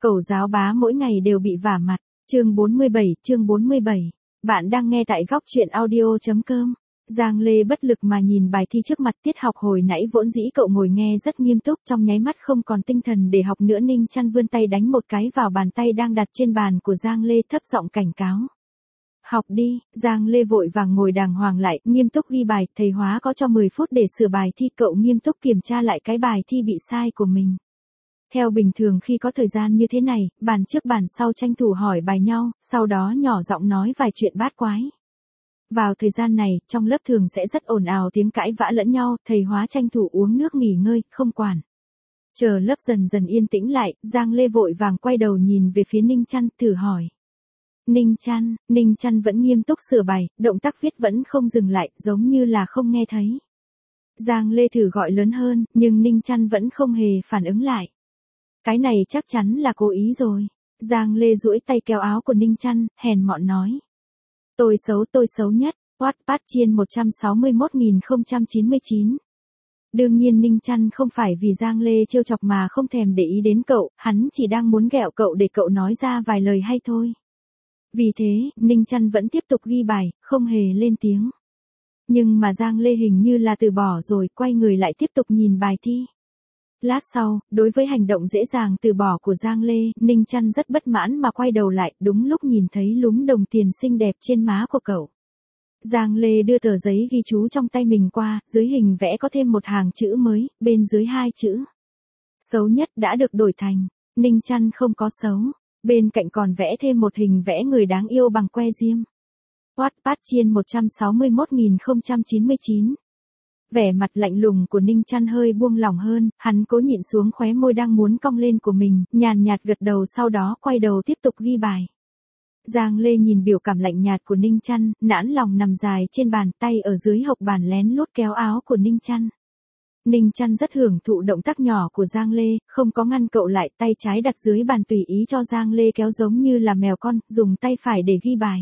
Cẩu giáo bá mỗi ngày đều bị vả mặt. Chương 47. Bạn đang nghe tại góc truyện audio.com. Giang Lê bất lực mà nhìn bài thi trước mặt. Tiết học hồi nãy vốn dĩ cậu ngồi nghe rất nghiêm túc, trong nháy mắt không còn tinh thần để học nữa. Ninh Chăn vươn tay đánh một cái vào bàn tay đang đặt trên bàn của Giang Lê, thấp giọng cảnh cáo. Học đi. Giang Lê vội vàng ngồi đàng hoàng lại, nghiêm túc ghi bài. Thầy hóa có cho 10 phút để sửa bài thi. Cậu nghiêm túc kiểm tra lại cái bài thi bị sai của mình. Theo bình thường khi có thời gian như thế này, bàn trước bàn sau tranh thủ hỏi bài nhau, sau đó nhỏ giọng nói vài chuyện bát quái. Vào thời gian này, trong lớp thường sẽ rất ồn ào tiếng cãi vã lẫn nhau, thầy hóa tranh thủ uống nước nghỉ ngơi, không quản. Chờ lớp dần dần yên tĩnh lại, Giang Lê vội vàng quay đầu nhìn về phía Ninh Chăn, thử hỏi. Ninh Chăn vẫn nghiêm túc sửa bài, động tác viết vẫn không dừng lại, giống như là không nghe thấy. Giang Lê thử gọi lớn hơn, nhưng Ninh Chăn vẫn không hề phản ứng lại. Cái này chắc chắn là cố ý rồi. Giang Lê duỗi tay kéo áo của Ninh Chăn, hèn mọn nói. Tôi xấu nhất. Wattpad Chiên 161.099. Đương nhiên Ninh Chăn không phải vì Giang Lê trêu chọc mà không thèm để ý đến cậu, hắn chỉ đang muốn ghẹo cậu để cậu nói ra vài lời hay thôi. Vì thế, Ninh Chăn vẫn tiếp tục ghi bài, không hề lên tiếng. Nhưng mà Giang Lê hình như là từ bỏ rồi, quay người lại tiếp tục nhìn bài thi. Lát sau, đối với hành động dễ dàng từ bỏ của Giang Lê, Ninh Chăn rất bất mãn mà quay đầu lại, đúng lúc nhìn thấy lúm đồng tiền xinh đẹp trên má của cậu. Giang Lê đưa tờ giấy ghi chú trong tay mình qua, dưới hình vẽ có thêm một hàng chữ mới, bên dưới 2 chữ. Xấu nhất đã được đổi thành, Ninh Chăn không có xấu, bên cạnh còn vẽ thêm một hình vẽ người đáng yêu bằng que diêm. Wattpad Chiên 161.099. Vẻ mặt lạnh lùng của Ninh Chăn hơi buông lỏng hơn, hắn cố nhịn xuống khóe môi đang muốn cong lên của mình, nhàn nhạt gật đầu sau đó quay đầu tiếp tục ghi bài. Giang Lê nhìn biểu cảm lạnh nhạt của Ninh Chăn, nản lòng nằm dài trên bàn, tay ở dưới hộc bàn lén lút kéo áo của Ninh Chăn. Ninh Chăn rất hưởng thụ động tác nhỏ của Giang Lê, không có ngăn cậu lại, tay trái đặt dưới bàn tùy ý cho Giang Lê kéo giống như là mèo con, dùng tay phải để ghi bài.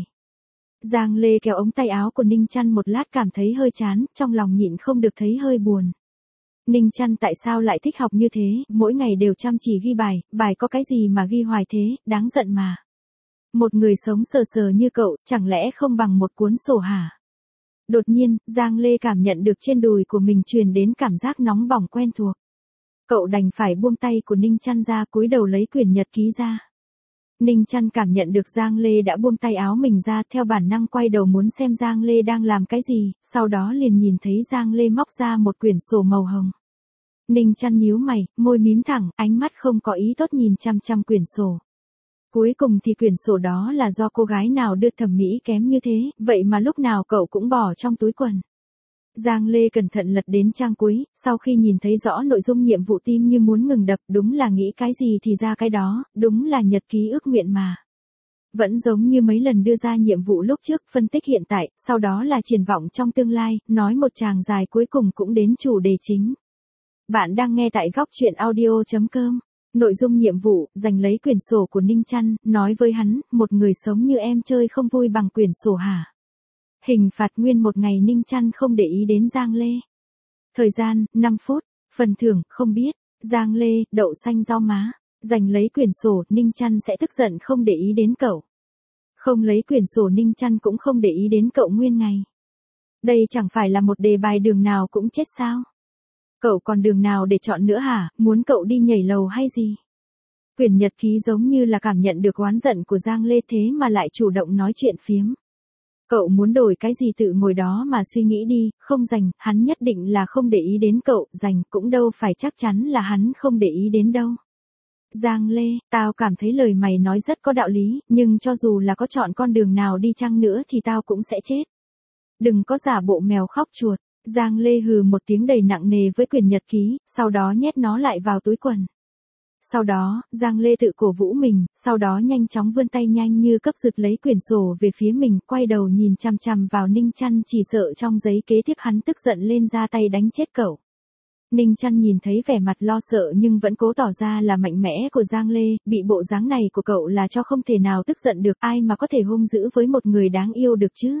Giang Lê kéo ống tay áo của Ninh Chăn một lát cảm thấy hơi chán, trong lòng nhịn không được thấy hơi buồn. Ninh Chăn tại sao lại thích học như thế, mỗi ngày đều chăm chỉ ghi bài có cái gì mà ghi hoài thế, đáng giận mà. Một người sống sờ sờ như cậu, chẳng lẽ không bằng một cuốn sổ hả? Đột nhiên, Giang Lê cảm nhận được trên đùi của mình truyền đến cảm giác nóng bỏng quen thuộc. Cậu đành phải buông tay của Ninh Chăn ra, cúi đầu lấy quyển nhật ký ra. Ninh Chăn cảm nhận được Giang Lê đã buông tay áo mình ra, theo bản năng quay đầu muốn xem Giang Lê đang làm cái gì, sau đó liền nhìn thấy Giang Lê móc ra một quyển sổ màu hồng. Ninh Chăn nhíu mày, môi mím thẳng, ánh mắt không có ý tốt nhìn chăm chăm quyển sổ. Cuối cùng thì quyển sổ đó là do cô gái nào đưa thẩm mỹ kém như thế, vậy mà lúc nào cậu cũng bỏ trong túi quần. Giang Lê cẩn thận lật đến trang cuối, sau khi nhìn thấy rõ nội dung nhiệm vụ tim như muốn ngừng đập, đúng là nghĩ cái gì thì ra cái đó, đúng là nhật ký ước nguyện mà. Vẫn giống như mấy lần đưa ra nhiệm vụ lúc trước, phân tích hiện tại, sau đó là triển vọng trong tương lai, nói một tràng dài cuối cùng cũng đến chủ đề chính. Bạn đang nghe tại góc truyện audio.com. Nội dung nhiệm vụ, giành lấy quyển sổ của Ninh Chăn, nói với hắn, một người sống như em chơi không vui bằng quyển sổ hả? Hình phạt nguyên một ngày. Ninh Chăn không để ý đến Giang Lê. Thời gian, 5 phút. Phần thưởng, không biết. Giang Lê, đậu xanh rau má. Giành lấy quyển sổ, Ninh Chăn sẽ tức giận không để ý đến cậu. Không lấy quyển sổ, Ninh Chăn cũng không để ý đến cậu nguyên ngày. Đây chẳng phải là một đề bài đường nào cũng chết sao? Cậu còn đường nào để chọn nữa hả, muốn cậu đi nhảy lầu hay gì? Quyển nhật ký giống như là cảm nhận được oán giận của Giang Lê thế mà lại chủ động nói chuyện phiếm. Cậu muốn đổi cái gì tự ngồi đó mà suy nghĩ đi, không dành, hắn nhất định là không để ý đến cậu, dành cũng đâu phải chắc chắn là hắn không để ý đến đâu. Giang Lê, tao cảm thấy lời mày nói rất có đạo lý, nhưng cho dù là có chọn con đường nào đi chăng nữa thì tao cũng sẽ chết. Đừng có giả bộ mèo khóc chuột. Giang Lê hừ một tiếng đầy nặng nề với quyển nhật ký, sau đó nhét nó lại vào túi quần. Sau đó, Giang Lê tự cổ vũ mình, sau đó nhanh chóng vươn tay nhanh như cấp giật lấy quyển sổ về phía mình, quay đầu nhìn chằm chằm vào Ninh Chăn, chỉ sợ trong giấy kế tiếp hắn tức giận lên ra tay đánh chết cậu. Ninh Chăn nhìn thấy vẻ mặt lo sợ nhưng vẫn cố tỏ ra là mạnh mẽ của Giang Lê, bị bộ dáng này của cậu là cho không thể nào tức giận được, ai mà có thể hung dữ với một người đáng yêu được chứ.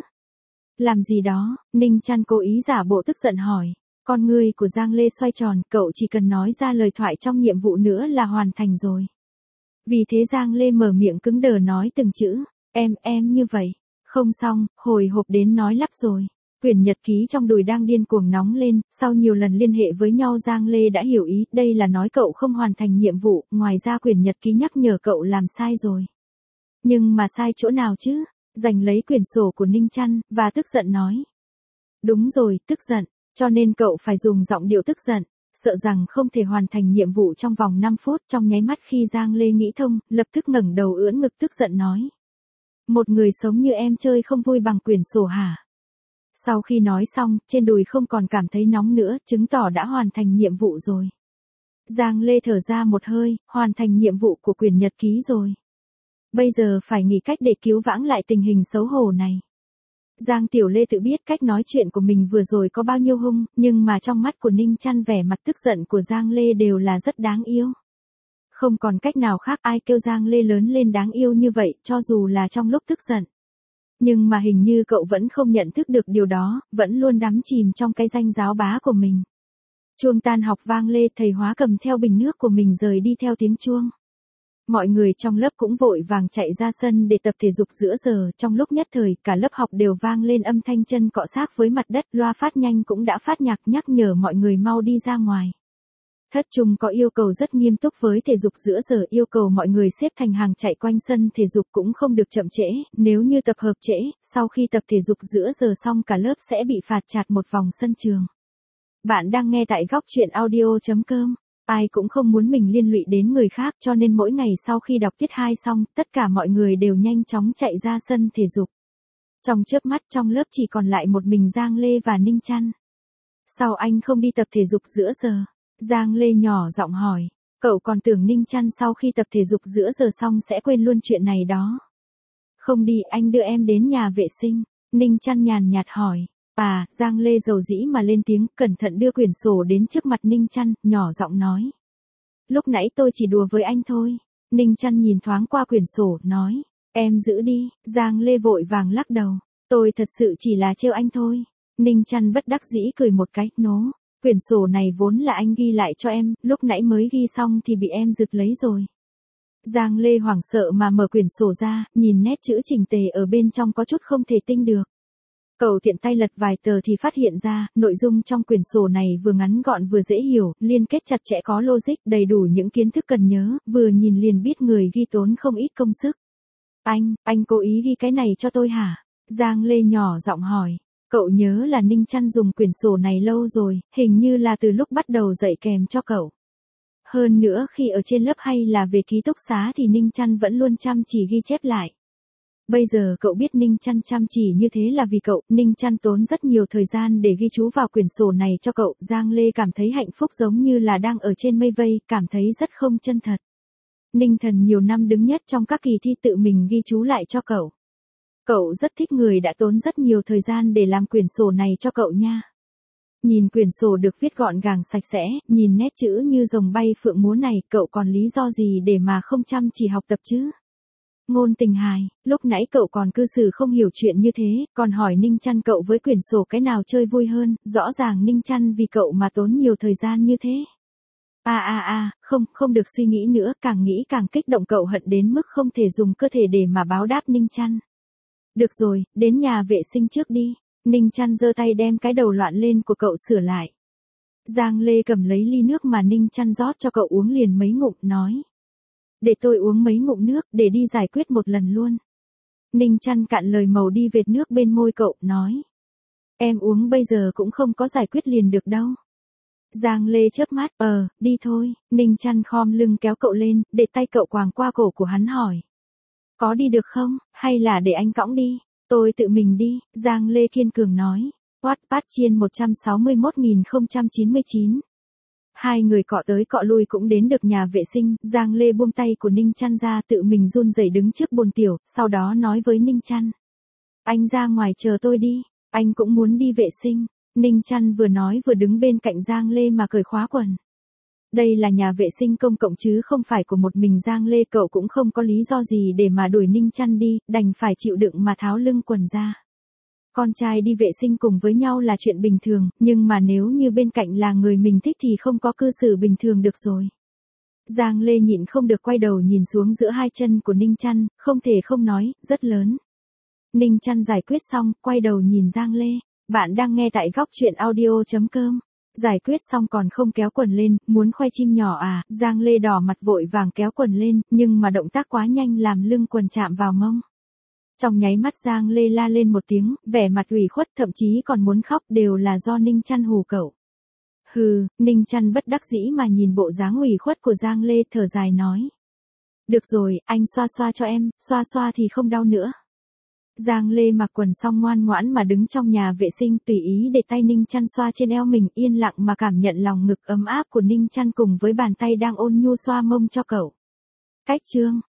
Làm gì đó, Ninh Chăn cố ý giả bộ tức giận hỏi. Con ngươi của Giang Lê xoay tròn, cậu chỉ cần nói ra lời thoại trong nhiệm vụ nữa là hoàn thành rồi. Vì thế Giang Lê mở miệng cứng đờ nói từng chữ, em như vậy. Không xong, hồi hộp đến nói lắp rồi. Quyển nhật ký trong đùi đang điên cuồng nóng lên, sau nhiều lần liên hệ với nhau Giang Lê đã hiểu ý, đây là nói cậu không hoàn thành nhiệm vụ, ngoài ra quyển nhật ký nhắc nhở cậu làm sai rồi. Nhưng mà sai chỗ nào chứ? Giành lấy quyển sổ của Ninh Chăn, và tức giận nói. Đúng rồi, tức giận, cho nên cậu phải dùng giọng điệu tức giận, sợ rằng không thể hoàn thành nhiệm vụ trong vòng 5 phút. Trong nháy mắt khi Giang Lê nghĩ thông, lập tức ngẩng đầu ưỡn ngực tức giận nói. Một người sống như em chơi không vui bằng quyển sổ hả? Sau khi nói xong, trên đùi không còn cảm thấy nóng nữa, chứng tỏ đã hoàn thành nhiệm vụ rồi. Giang Lê thở ra một hơi, hoàn thành nhiệm vụ của quyển nhật ký rồi. Bây giờ phải nghĩ cách để cứu vãng lại tình hình xấu hổ này. Giang Tiểu Lê tự biết cách nói chuyện của mình vừa rồi có bao nhiêu hung, nhưng mà trong mắt của Ninh Chăn vẻ mặt tức giận của Giang Lê đều là rất đáng yêu. Không còn cách nào khác, ai kêu Giang Lê lớn lên đáng yêu như vậy, cho dù là trong lúc tức giận. Nhưng mà hình như cậu vẫn không nhận thức được điều đó, vẫn luôn đắm chìm trong cái danh giáo bá của mình. Chuông tan học vang lên, thầy hóa cầm theo bình nước của mình rời đi theo tiếng chuông. Mọi người trong lớp cũng vội vàng chạy ra sân để tập thể dục giữa giờ, trong lúc nhất thời cả lớp học đều vang lên âm thanh chân cọ xát với mặt đất, loa phát nhanh cũng đã phát nhạc nhắc nhở mọi người mau đi ra ngoài. Thất trung có yêu cầu rất nghiêm túc với thể dục giữa giờ, yêu cầu mọi người xếp thành hàng chạy quanh sân thể dục cũng không được chậm trễ, nếu như tập hợp trễ, sau khi tập thể dục giữa giờ xong cả lớp sẽ bị phạt chạt một vòng sân trường. Bạn đang nghe tại góc truyện audio.com. Ai cũng không muốn mình liên lụy đến người khác, cho nên mỗi ngày sau khi đọc tiết 2 xong, tất cả mọi người đều nhanh chóng chạy ra sân thể dục. Trong chớp mắt trong lớp chỉ còn lại một mình Giang Lê và Ninh Chăn. Sao anh không đi tập thể dục giữa giờ? Giang Lê nhỏ giọng hỏi, cậu còn tưởng Ninh Chăn sau khi tập thể dục giữa giờ xong sẽ quên luôn chuyện này đó. Không đi, anh đưa em đến nhà vệ sinh. Ninh Chăn nhàn nhạt hỏi. Giang Lê dầu dĩ mà lên tiếng, cẩn thận đưa quyển sổ đến trước mặt Ninh Chăn, nhỏ giọng nói. Lúc nãy tôi chỉ đùa với anh thôi. Ninh Chăn nhìn thoáng qua quyển sổ, nói. Em giữ đi. Giang Lê vội vàng lắc đầu. Tôi thật sự chỉ là trêu anh thôi. Ninh Chăn bất đắc dĩ cười một cái, nố. Quyển sổ này vốn là anh ghi lại cho em, lúc nãy mới ghi xong thì bị em giật lấy rồi. Giang Lê hoảng sợ mà mở quyển sổ ra, nhìn nét chữ chỉnh tề ở bên trong có chút không thể tin được. Cậu tiện tay lật vài tờ thì phát hiện ra, nội dung trong quyển sổ này vừa ngắn gọn vừa dễ hiểu, liên kết chặt chẽ có logic, đầy đủ những kiến thức cần nhớ, vừa nhìn liền biết người ghi tốn không ít công sức. Anh cố ý ghi cái này cho tôi hả? Giang Lê nhỏ giọng hỏi. Cậu nhớ là Ninh Chăn dùng quyển sổ này lâu rồi, hình như là từ lúc bắt đầu dạy kèm cho cậu. Hơn nữa khi ở trên lớp hay là về ký túc xá thì Ninh Chăn vẫn luôn chăm chỉ ghi chép lại. Bây giờ cậu biết Ninh Chăn chăm chỉ như thế là vì cậu, Ninh Chăn tốn rất nhiều thời gian để ghi chú vào quyển sổ này cho cậu. Giang Lê cảm thấy hạnh phúc giống như là đang ở trên mây vây, cảm thấy rất không chân thật. Ninh Thần nhiều năm đứng nhất trong các kỳ thi tự mình ghi chú lại cho cậu. Cậu rất thích người đã tốn rất nhiều thời gian để làm quyển sổ này cho cậu nha. Nhìn quyển sổ được viết gọn gàng sạch sẽ, nhìn nét chữ như rồng bay phượng múa này, cậu còn lý do gì để mà không chăm chỉ học tập chứ? Ngôn Tình hài, lúc nãy cậu còn cư xử không hiểu chuyện như thế, còn hỏi Ninh Chăn cậu với quyển sổ cái nào chơi vui hơn, rõ ràng Ninh Chăn vì cậu mà tốn nhiều thời gian như thế. Không được suy nghĩ nữa, càng nghĩ càng kích động, cậu hận đến mức không thể dùng cơ thể để mà báo đáp Ninh Chăn. Được rồi, đến nhà vệ sinh trước đi. Ninh Chăn giơ tay đem cái đầu loạn lên của cậu sửa lại. Giang Lê cầm lấy ly nước mà Ninh Chăn rót cho cậu uống liền mấy ngụm, nói. Để tôi uống mấy ngụm nước, để đi giải quyết một lần luôn. Ninh Chăn cạn lời màu đi vệt nước bên môi cậu, nói. Em uống bây giờ cũng không có giải quyết liền được đâu. Giang Lê chớp mắt, đi thôi. Ninh Chăn khom lưng kéo cậu lên, để tay cậu quàng qua cổ của hắn hỏi. Có đi được không, hay là để anh cõng đi? Tôi tự mình đi, Giang Lê kiên cường nói. Wattpad chiên 161.099. Hai người cọ tới cọ lui cũng đến được nhà vệ sinh, Giang Lê buông tay của Ninh Chăn ra, tự mình run rẩy đứng trước bồn tiểu, sau đó nói với Ninh Chăn. Anh ra ngoài chờ tôi đi, anh cũng muốn đi vệ sinh. Ninh Chăn vừa nói vừa đứng bên cạnh Giang Lê mà cởi khóa quần. Đây là nhà vệ sinh công cộng chứ không phải của một mình Giang Lê, cậu cũng không có lý do gì để mà đuổi Ninh Chăn đi, đành phải chịu đựng mà tháo lưng quần ra. Con trai đi vệ sinh cùng với nhau là chuyện bình thường, nhưng mà nếu như bên cạnh là người mình thích thì không có cư xử bình thường được rồi. Giang Lê nhịn không được quay đầu nhìn xuống giữa hai chân của Ninh Chăn, không thể không nói, rất lớn. Ninh Chăn giải quyết xong, quay đầu nhìn Giang Lê. Bạn đang nghe tại góc chuyện audio.com. Giải quyết xong còn không kéo quần lên, muốn khoe chim nhỏ à? Giang Lê đỏ mặt vội vàng kéo quần lên, nhưng mà động tác quá nhanh làm lưng quần chạm vào mông. Trong nháy mắt Giang Lê la lên một tiếng, vẻ mặt ủy khuất thậm chí còn muốn khóc, đều là do Ninh Chăn hù cậu. Hừ, Ninh Chăn bất đắc dĩ mà nhìn bộ dáng ủy khuất của Giang Lê, thở dài nói. Được rồi, anh xoa xoa cho em, xoa xoa thì không đau nữa. Giang Lê mặc quần xong ngoan ngoãn mà đứng trong nhà vệ sinh, tùy ý để tay Ninh Chăn xoa trên eo mình, yên lặng mà cảm nhận lòng ngực ấm áp của Ninh Chăn cùng với bàn tay đang ôn nhu xoa mông cho cậu. Cách chương